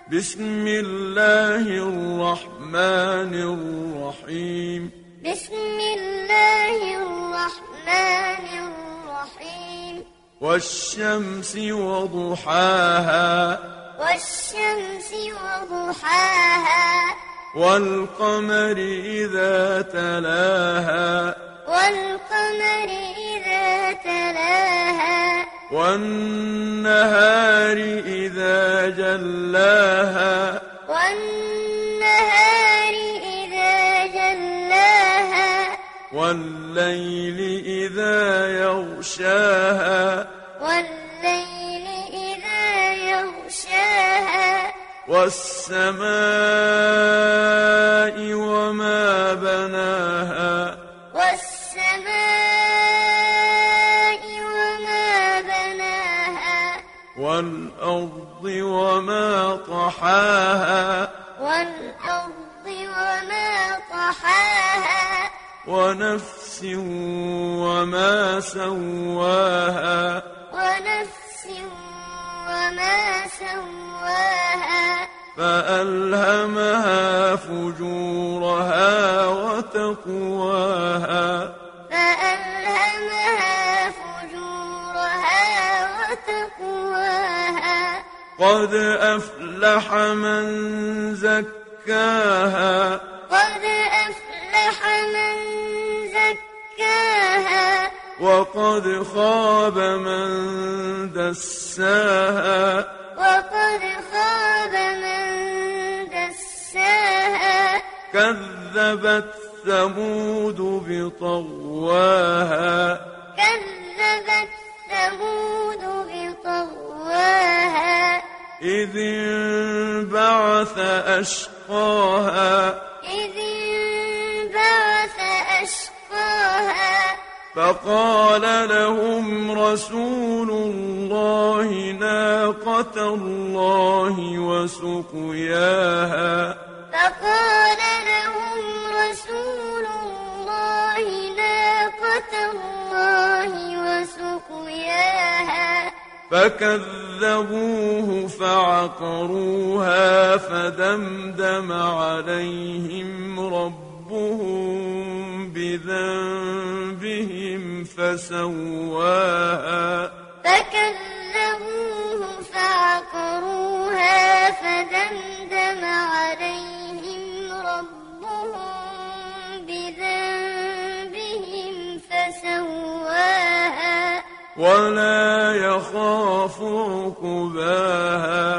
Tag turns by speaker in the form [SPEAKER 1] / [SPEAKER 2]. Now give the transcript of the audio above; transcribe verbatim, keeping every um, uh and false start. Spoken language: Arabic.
[SPEAKER 1] بسم الله الرحمن الرحيم
[SPEAKER 2] بسم الله الرحمن الرحيم
[SPEAKER 1] والشمس وضحاها
[SPEAKER 2] والشمس وضحاها
[SPEAKER 1] والقمر إذا تلاها
[SPEAKER 2] والقمر إذا تلاها
[SPEAKER 1] والنهار إذا جلاها
[SPEAKER 2] والنهار إذا جلاها
[SPEAKER 1] والليل إذا يغشاها
[SPEAKER 2] والليل إذا يغشاها
[SPEAKER 1] والسماء وما بناها
[SPEAKER 2] والسماء وما بناها
[SPEAKER 1] والأرض وما طحاها
[SPEAKER 2] والأرض وما طحاها
[SPEAKER 1] ونفس وما سواها
[SPEAKER 2] ونفس وما سواها
[SPEAKER 1] فألهمها فجورها وتقواها
[SPEAKER 2] فألهمها فجورها وتقواها
[SPEAKER 1] قد أفلح من زكاها
[SPEAKER 2] قد أفلح من زكاها
[SPEAKER 1] وقد خاب من دساها
[SPEAKER 2] وقد خاب من دساها
[SPEAKER 1] كذبت ثمود بطغواها
[SPEAKER 2] كذبت ثمود بطغواها
[SPEAKER 1] إذ انبعث أشقاها
[SPEAKER 2] إذ انبعث أشقاها
[SPEAKER 1] فقال لهم رسول الله ناقة الله وسقياها
[SPEAKER 2] فقال لهم رسول الله ناقة الله وسقياها
[SPEAKER 1] فكذبوه فعقروها فدمدم عليهم ربهم بذنبهم فسواها
[SPEAKER 2] فكذبوه فعقروها فدمدم عليهم ربهم بذنبهم فسواها
[SPEAKER 1] ولا يخاف عقباها